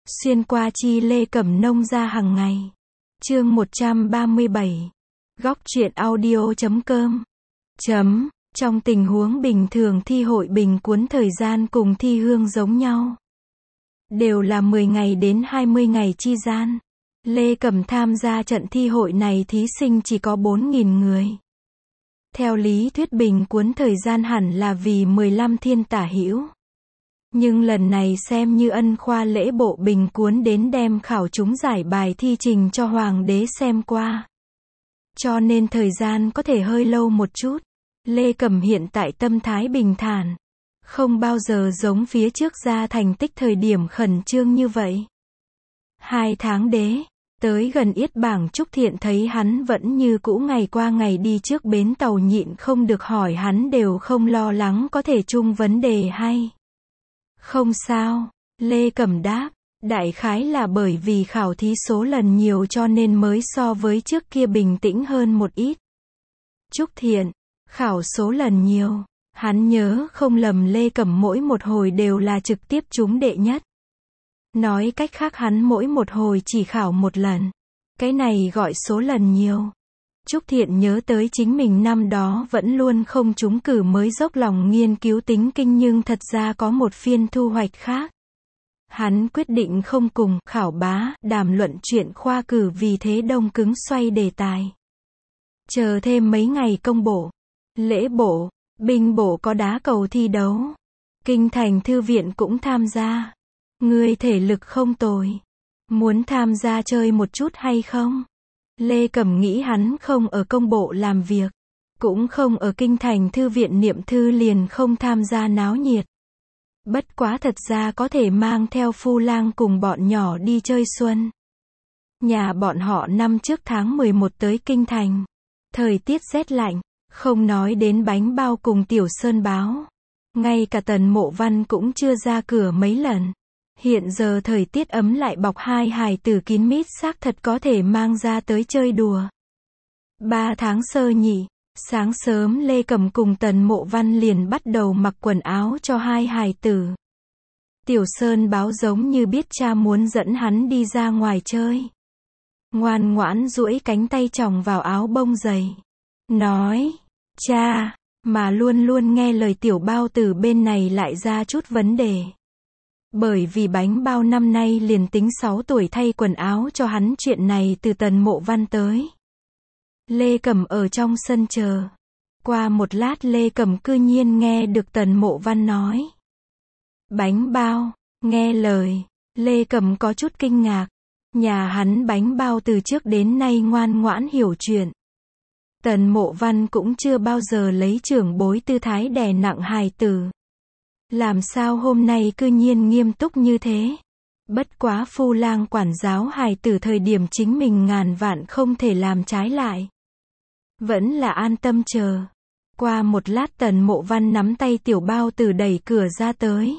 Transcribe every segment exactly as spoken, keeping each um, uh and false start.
Xuyên qua chi Lê Cẩm nông ra hàng ngày. Chương một trăm ba mươi bảy. Góc truyện audio chấm com. Chấm. Trong tình huống bình thường thi hội bình cuốn thời gian cùng thi hương giống nhau. Đều là mười ngày đến hai mươi ngày chi gian. Lê Cẩm tham gia trận thi hội này thí sinh chỉ có bốn nghìn người. Theo lý thuyết bình cuốn thời gian hẳn là vì mười lăm thiên tả hữu. Nhưng lần này xem như ân khoa lễ bộ bình cuốn đến đem khảo chúng giải bài thi trình cho hoàng đế xem qua. Cho nên thời gian có thể hơi lâu một chút. Lê Cẩm hiện tại tâm thái bình thản. Không bao giờ giống phía trước ra thành tích thời điểm khẩn trương như vậy. Hai tháng đế, tới gần yết bảng Trúc Thiện thấy hắn vẫn như cũ ngày qua ngày đi trước bến tàu nhịn không được hỏi hắn đều không lo lắng có thể chung vấn đề hay. Không sao, Lê Cẩm đáp, đại khái là bởi vì khảo thí số lần nhiều cho nên mới so với trước kia bình tĩnh hơn một ít. Trúc Thiện, khảo số lần nhiều, hắn nhớ không lầm Lê Cẩm mỗi một hồi đều là trực tiếp trúng đệ nhất. Nói cách khác hắn mỗi một hồi chỉ khảo một lần. Cái này gọi số lần nhiều. Trúc Thiện nhớ tới chính mình năm đó vẫn luôn không trúng cử mới dốc lòng nghiên cứu tính kinh nhưng thật ra có một phiên thu hoạch khác. Hắn quyết định không cùng khảo bá đàm luận chuyện khoa cử vì thế đông cứng xoay đề tài. Chờ thêm mấy ngày công bổ, lễ bộ, binh bộ có đá cầu thi đấu. Kinh thành thư viện cũng tham gia. Ngươi thể lực không tồi. Muốn tham gia chơi một chút hay không? Lê Cẩm nghĩ hắn không ở công bộ làm việc. Cũng không ở kinh thành thư viện niệm thư liền không tham gia náo nhiệt. Bất quá thật ra có thể mang theo phu lang cùng bọn nhỏ đi chơi xuân. Nhà bọn họ năm trước tháng mười một tới kinh thành. Thời tiết rét lạnh. Không nói đến bánh bao cùng tiểu sơn báo. Ngay cả Tần Mộ Văn cũng chưa ra cửa mấy lần. Hiện giờ thời tiết ấm lại bọc hai hài tử kín mít xác thật có thể mang ra tới chơi đùa. Ba tháng sơ nhị, sáng sớm Lê Cẩm cùng Tần Mộ Văn liền bắt đầu mặc quần áo cho hai hài tử. Tiểu Sơn báo giống như biết cha muốn dẫn hắn đi ra ngoài chơi. Ngoan ngoãn duỗi cánh tay chòng vào áo bông dày. Nói, cha, mà luôn luôn nghe lời tiểu bao tử bên này lại ra chút vấn đề. Bởi vì bánh bao năm nay liền tính sáu tuổi thay quần áo cho hắn chuyện này từ Tần Mộ Văn tới. Lê Cẩm ở trong sân chờ. Qua một lát Lê Cẩm cư nhiên nghe được Tần Mộ Văn nói. Bánh bao, nghe lời. Lê Cẩm có chút kinh ngạc. Nhà hắn bánh bao từ trước đến nay ngoan ngoãn hiểu chuyện. Tần Mộ Văn cũng chưa bao giờ lấy trưởng bối tư thái đè nặng hài tử. Làm sao hôm nay cư nhiên nghiêm túc như thế? Bất quá phu lang quản giáo hài tử thời điểm chính mình ngàn vạn không thể làm trái lại. Vẫn là an tâm chờ. Qua một lát Tần Mộ Văn nắm tay tiểu bao tử đẩy cửa ra tới.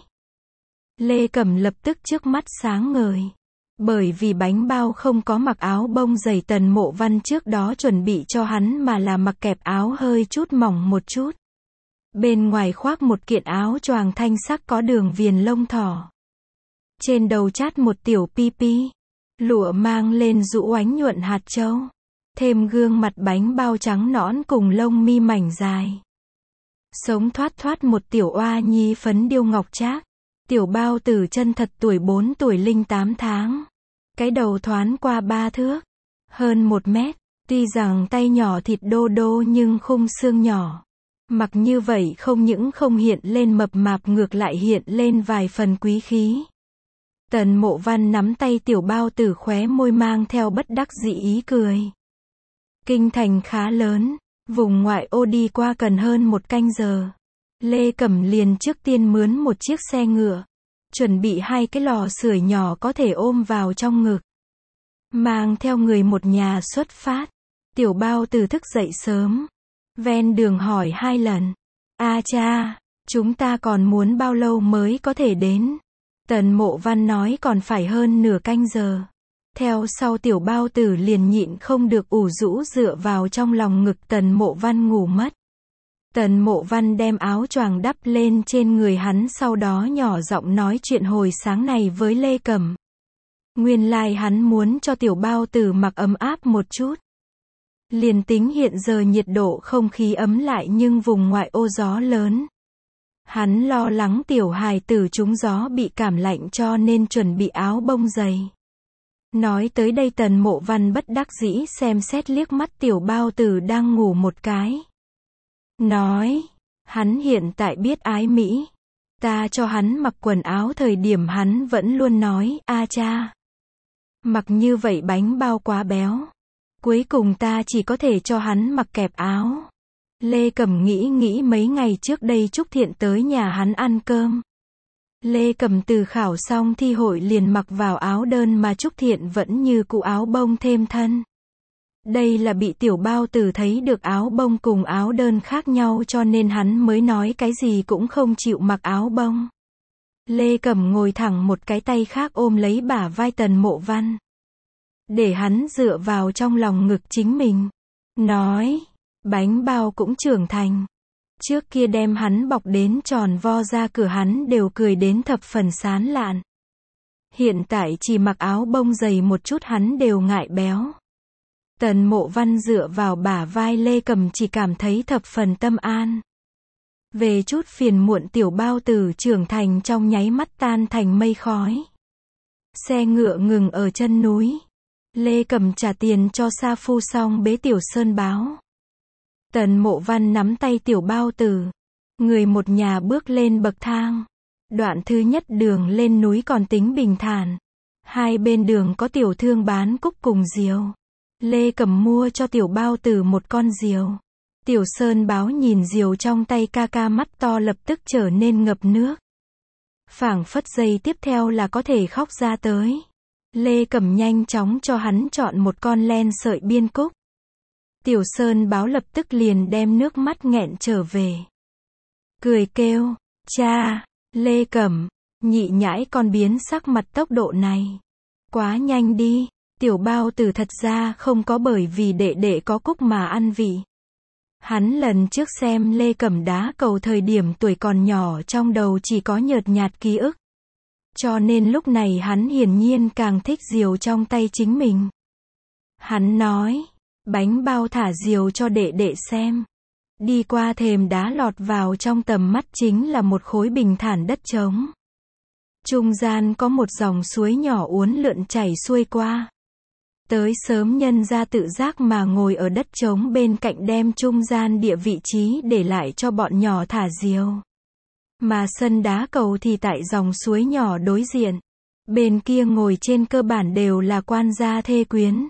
Lê Cẩm lập tức trước mắt sáng ngời. Bởi vì bánh bao không có mặc áo bông dày Tần Mộ Văn trước đó chuẩn bị cho hắn mà là mặc kẹp áo hơi chút mỏng một chút. Bên ngoài khoác một kiện áo choàng thanh sắc có đường viền lông thỏ. Trên đầu chát một tiểu pi pi. Lụa mang lên rũ oánh nhuận hạt châu. Thêm gương mặt bánh bao trắng nõn cùng lông mi mảnh dài. Sống thoát thoát một tiểu oa nhi phấn điêu ngọc trác. Tiểu bao tử chân thật tuổi bốn tuổi linh tám tháng. Cái đầu thoáng qua ba thước. Hơn một mét. Tuy rằng tay nhỏ thịt đô đô nhưng khung xương nhỏ. Mặc như vậy không những không hiện lên mập mạp ngược lại hiện lên vài phần quý khí. Tần Mộ Văn nắm tay tiểu bao tử khóe môi mang theo bất đắc dĩ ý cười. Kinh thành khá lớn, vùng ngoại ô đi qua cần hơn một canh giờ. Lê Cẩm liền trước tiên mướn một chiếc xe ngựa. Chuẩn bị hai cái lò sưởi nhỏ có thể ôm vào trong ngực. Mang theo người một nhà xuất phát. Tiểu bao tử thức dậy sớm. Ven đường hỏi hai lần. A cha, chúng ta còn muốn bao lâu mới có thể đến? Tần Mộ Văn nói còn phải hơn nửa canh giờ. Theo sau tiểu bao tử liền nhịn không được ủ rũ dựa vào trong lòng ngực Tần Mộ Văn ngủ mất. Tần Mộ Văn đem áo choàng đắp lên trên người hắn sau đó nhỏ giọng nói chuyện hồi sáng này với Lê Cẩm. Nguyên lai like hắn muốn cho tiểu bao tử mặc ấm áp một chút. Liền tính hiện giờ nhiệt độ không khí ấm lại nhưng vùng ngoại ô gió lớn. Hắn lo lắng tiểu hài tử trúng gió bị cảm lạnh cho nên chuẩn bị áo bông dày. Nói tới đây Tần Mộ Văn bất đắc dĩ xem xét liếc mắt tiểu bao tử đang ngủ một cái. Nói, hắn hiện tại biết ái mỹ. Ta cho hắn mặc quần áo thời điểm hắn vẫn luôn nói, a cha. Mặc như vậy bánh bao quá béo. Cuối cùng ta chỉ có thể cho hắn mặc kẹp áo. Lê Cẩm nghĩ nghĩ mấy ngày trước đây Trúc Thiện tới nhà hắn ăn cơm. Lê Cẩm từ khảo xong thi hội liền mặc vào áo đơn mà Trúc Thiện vẫn như cũ áo bông thêm thân. Đây là bị tiểu bao tử thấy được áo bông cùng áo đơn khác nhau cho nên hắn mới nói cái gì cũng không chịu mặc áo bông. Lê Cẩm ngồi thẳng một cái tay khác ôm lấy bả vai Tần Mộ Văn. Để hắn dựa vào trong lòng ngực chính mình. Nói, bánh bao cũng trưởng thành. Trước kia đem hắn bọc đến tròn vo ra cửa hắn đều cười đến thập phần sán lạn. Hiện tại chỉ mặc áo bông dày một chút hắn đều ngại béo. Tần Mộ Văn dựa vào bả vai Lê Cẩm chỉ cảm thấy thập phần tâm an. Về chút phiền muộn tiểu bao tử trưởng thành trong nháy mắt tan thành mây khói. Xe ngựa ngừng ở chân núi. Lê Cẩm trả tiền cho sa phu xong bế tiểu Sơn Báo. Tần Mộ Văn nắm tay tiểu bao tử. Người một nhà bước lên bậc thang. Đoạn thứ nhất đường lên núi còn tính bình thản. Hai bên đường có tiểu thương bán cúc cùng diều. Lê Cẩm mua cho tiểu bao tử một con diều. Tiểu Sơn Báo nhìn diều trong tay ca ca mắt to lập tức trở nên ngập nước. Phảng phất giây tiếp theo là có thể khóc ra tới. Lê Cẩm nhanh chóng cho hắn chọn một con len sợi biên cúc. Tiểu Sơn Báo lập tức liền đem nước mắt nghẹn trở về. Cười kêu, cha, Lê Cẩm, nhị nhãi con biến sắc mặt tốc độ này. Quá nhanh đi, tiểu bao tử thật ra không có bởi vì đệ đệ có cúc mà ăn vị. Hắn lần trước xem Lê Cẩm đá cầu thời điểm tuổi còn nhỏ trong đầu chỉ có nhợt nhạt ký ức. Cho nên lúc này hắn hiển nhiên càng thích diều trong tay chính mình. Hắn nói, bánh bao thả diều cho đệ đệ xem. Đi qua thềm đá lọt vào trong tầm mắt chính là một khối bình thản đất trống. Trung gian có một dòng suối nhỏ uốn lượn chảy xuôi qua. Tới sớm nhân ra tự giác mà ngồi ở đất trống bên cạnh đem trung gian địa vị trí để lại cho bọn nhỏ thả diều. Mà sân đá cầu thì tại dòng suối nhỏ đối diện. Bên kia ngồi trên cơ bản đều là quan gia thê quyến.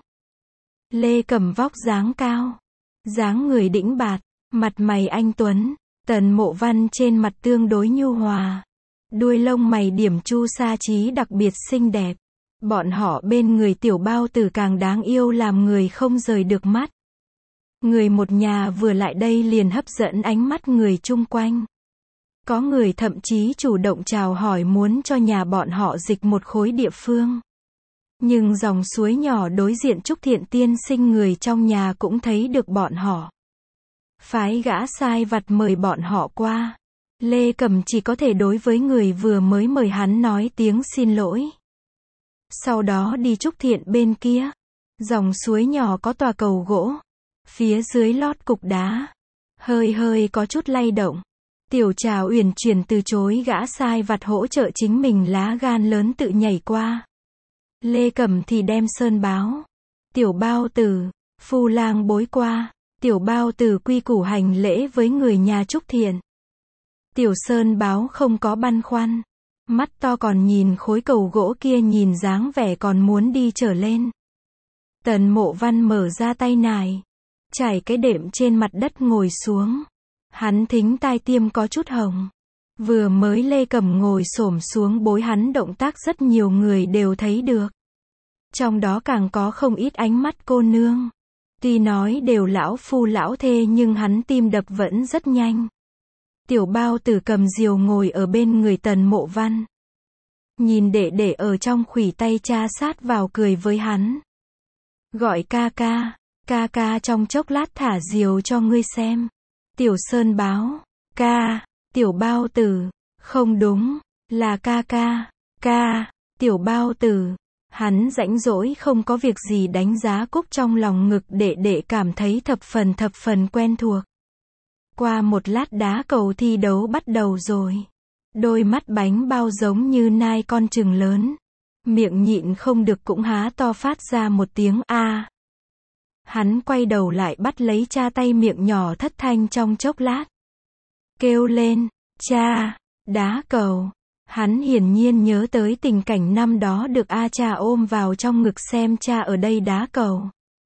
Lê Cẩm vóc dáng cao. Dáng người đĩnh bạt. Mặt mày anh tuấn. Tần Mộ Văn trên mặt tương đối nhu hòa. Đuôi lông mày điểm chu sa trí đặc biệt xinh đẹp. Bọn họ bên người tiểu bao tử càng đáng yêu làm người không rời được mắt. Người một nhà vừa lại đây liền hấp dẫn ánh mắt người chung quanh. Có người thậm chí chủ động chào hỏi muốn cho nhà bọn họ dịch một khối địa phương. Nhưng dòng suối nhỏ đối diện Trúc Thiện tiên sinh người trong nhà cũng thấy được bọn họ. Phái gã sai vặt mời bọn họ qua. Lê Cẩm chỉ có thể đối với người vừa mới mời hắn nói tiếng xin lỗi. Sau đó đi Trúc Thiện bên kia. Dòng suối nhỏ có tòa cầu gỗ. Phía dưới lót cục đá. Hơi hơi có chút lay động. Tiểu Trào uyển chuyển từ chối gã sai vặt hỗ trợ chính mình lá gan lớn tự nhảy qua. Lê Cẩm thì đem Sơn Báo. Tiểu bao tử, phu lang bối qua. Tiểu bao tử quy củ hành lễ với người nhà Trúc Thiện. Tiểu Sơn Báo không có băn khoăn. Mắt to còn nhìn khối cầu gỗ kia nhìn dáng vẻ còn muốn đi trở lên. Tần Mộ Văn mở ra tay nải. Trải cái đệm trên mặt đất ngồi xuống. Hắn thính tai tiêm có chút hồng. Vừa mới Lê Cẩm ngồi xổm xuống bối hắn động tác rất nhiều người đều thấy được. Trong đó càng có không ít ánh mắt cô nương. Tuy nói đều lão phu lão thê nhưng hắn tim đập vẫn rất nhanh. Tiểu bao tử cầm diều ngồi ở bên người Tần Mộ Văn. Nhìn đệ đệ ở trong khuỷu tay cha sát vào cười với hắn. Gọi ca ca, ca ca trong chốc lát thả diều cho ngươi xem. Tiểu Sơn Báo, ca, tiểu bao tử, không đúng, là ca ca, ca, tiểu bao tử, Hắn rãnh rỗi không có việc gì đánh giá Cúc trong lòng ngực đệ đệ cảm thấy thập phần thập phần quen thuộc. Qua một lát đá cầu thi đấu bắt đầu rồi. Đôi mắt bánh bao giống như nai con trừng lớn. Miệng nhịn không được cũng há to phát ra một tiếng a. Hắn quay đầu lại bắt lấy cha tay miệng nhỏ thất thanh trong chốc lát. Kêu lên, cha, đá cầu. Hắn hiển nhiên nhớ tới tình cảnh năm đó được A cha ôm vào trong ngực xem cha ở đây đá cầu.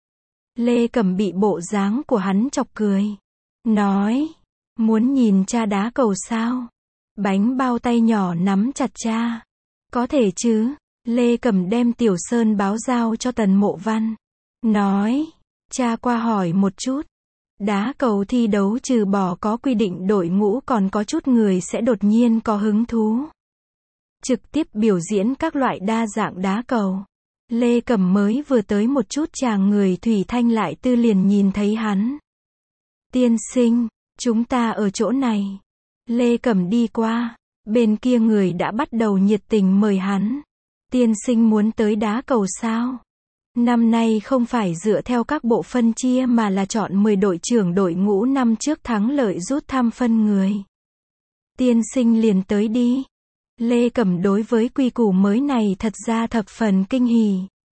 Lê Cẩm bị bộ dáng của hắn chọc cười. Nói, muốn nhìn cha đá cầu sao? Bánh bao tay nhỏ nắm chặt cha. Có thể chứ? Lê Cẩm đem Tiểu Sơn báo giao cho Tần Mộ Văn. Nói, cha qua hỏi một chút. Đá cầu thi đấu trừ bỏ có quy định đội ngũ còn có chút người sẽ đột nhiên có hứng thú. Trực tiếp biểu diễn các loại đa dạng đá cầu. Lê Cẩm mới vừa tới một chút chàng người Thủy Thanh lại tư liền nhìn thấy hắn. Tiên sinh, chúng ta ở chỗ này. Lê Cẩm đi qua, bên kia người đã bắt đầu nhiệt tình mời hắn. Tiên sinh muốn tới đá cầu sao? Năm nay không phải dựa theo các bộ phân chia mà là chọn mười đội trưởng đội ngũ năm trước thắng lợi rút thăm phân người. Tiên sinh liền tới đi. Lê Cẩm đối với quy củ mới này thật ra thập phần kinh hỉ.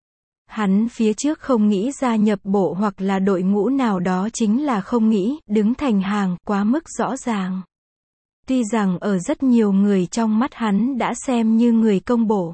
Hắn phía trước không nghĩ gia nhập bộ hoặc là đội ngũ nào đó chính là không nghĩ đứng thành hàng quá mức rõ ràng. Tuy rằng ở rất nhiều người trong mắt hắn đã xem như người công bộ.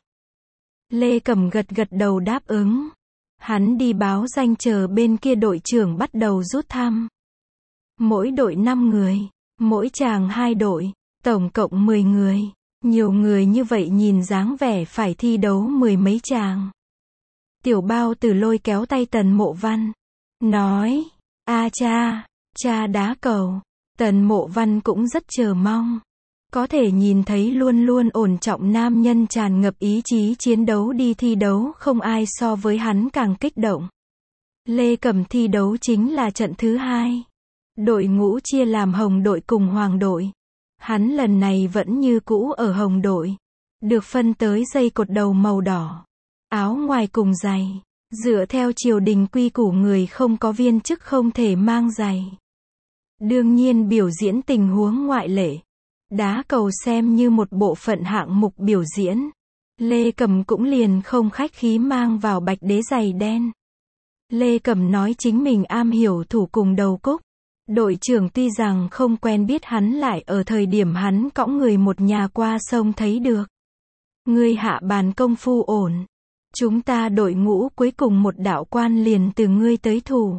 Lê Cẩm gật gật đầu đáp ứng. Hắn đi báo danh chờ bên kia đội trưởng bắt đầu rút thăm. Mỗi đội năm người, mỗi chàng hai đội, tổng cộng mười người. Nhiều người như vậy nhìn dáng vẻ phải thi đấu mười mấy chàng. Tiểu Bao Tử lôi kéo tay Tần Mộ Văn. Nói, a cha, cha đá cầu. Tần Mộ Văn cũng rất chờ mong. Có thể nhìn thấy luôn luôn ổn trọng nam nhân tràn ngập ý chí chiến đấu đi thi đấu không ai so với hắn càng kích động. Lê Cẩm thi đấu chính là trận thứ hai. Đội ngũ chia làm hồng đội cùng hoàng đội. Hắn lần này vẫn như cũ ở hồng đội. Được phân tới dây cột đầu màu đỏ. Áo ngoài cùng giày. Dựa theo triều đình quy củ người không có viên chức không thể mang giày. Đương nhiên biểu diễn tình huống ngoại lệ. Đá cầu xem như một bộ phận hạng mục biểu diễn. Lê Cẩm cũng liền không khách khí mang vào bạch đế giày đen. Lê Cẩm nói chính mình am hiểu thủ cùng đầu cúc. Đội trưởng tuy rằng không quen biết hắn lại ở thời điểm hắn cõng người một nhà qua sông thấy được. Ngươi hạ bàn công phu ổn. Chúng ta đội ngũ cuối cùng một đạo quan liền từ ngươi tới thủ.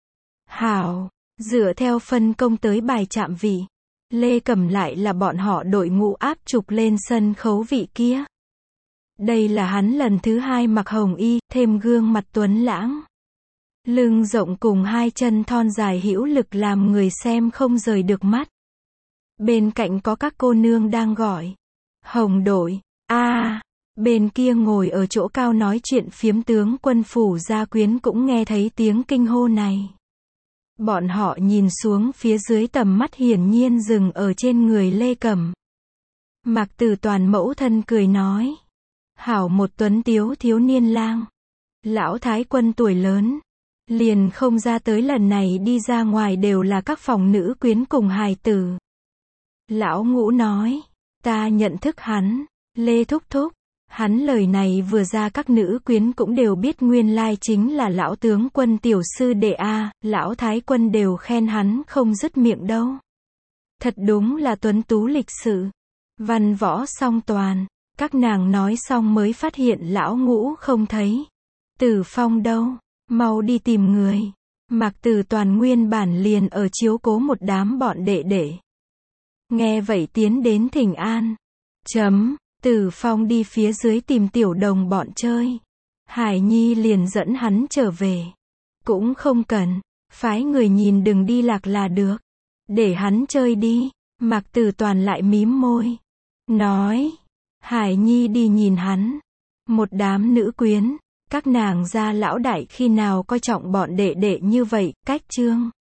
Hảo, dựa theo phân công tới bài chạm vị. Lê Cẩm lại là bọn họ đội ngũ áp trục lên sân khấu vị kia. Đây là hắn lần thứ hai mặc hồng y, thêm gương mặt tuấn lãng. Lưng rộng cùng hai chân thon dài hữu lực làm người xem không rời được mắt. Bên cạnh có các cô nương đang gọi. Hồng đội, a à, bên kia ngồi ở chỗ cao nói chuyện phiếm tướng quân phủ gia quyến cũng nghe thấy tiếng kinh hô này. Bọn họ nhìn xuống phía dưới tầm mắt hiển nhiên dừng ở trên người Lê Cẩm. Mạc Tử Toàn mẫu thân cười nói. Hảo một tuấn tiếu thiếu niên lang. Lão thái quân tuổi lớn. Liền không ra tới lần này đi ra ngoài đều là các phòng nữ quyến cùng hài tử. Lão Ngũ nói. Ta nhận thức hắn. Lê Thúc Thúc. Hắn lời này vừa ra các nữ quyến cũng đều biết nguyên lai chính là lão tướng quân tiểu sư đệ A, lão thái quân đều khen hắn không dứt miệng đâu. Thật đúng là tuấn tú lịch sự. Văn võ song toàn. Các nàng nói xong mới phát hiện lão Ngũ không thấy. Tử Phong đâu? Mau đi tìm người. Mạc Tử Toàn nguyên bản liền ở chiếu cố một đám bọn đệ đệ. Nghe vậy tiến đến thỉnh an. Chấm. Tử Phong đi phía dưới tìm tiểu đồng bọn chơi. Hải Nhi liền dẫn hắn trở về. Cũng không cần. Phái người nhìn đừng đi lạc là được. Để hắn chơi đi. Mạc Tử Toàn lại mím môi. Nói. Hải Nhi đi nhìn hắn. Một đám nữ quyến. Các nàng gia lão đại khi nào coi trọng bọn đệ đệ như vậy, cách chương.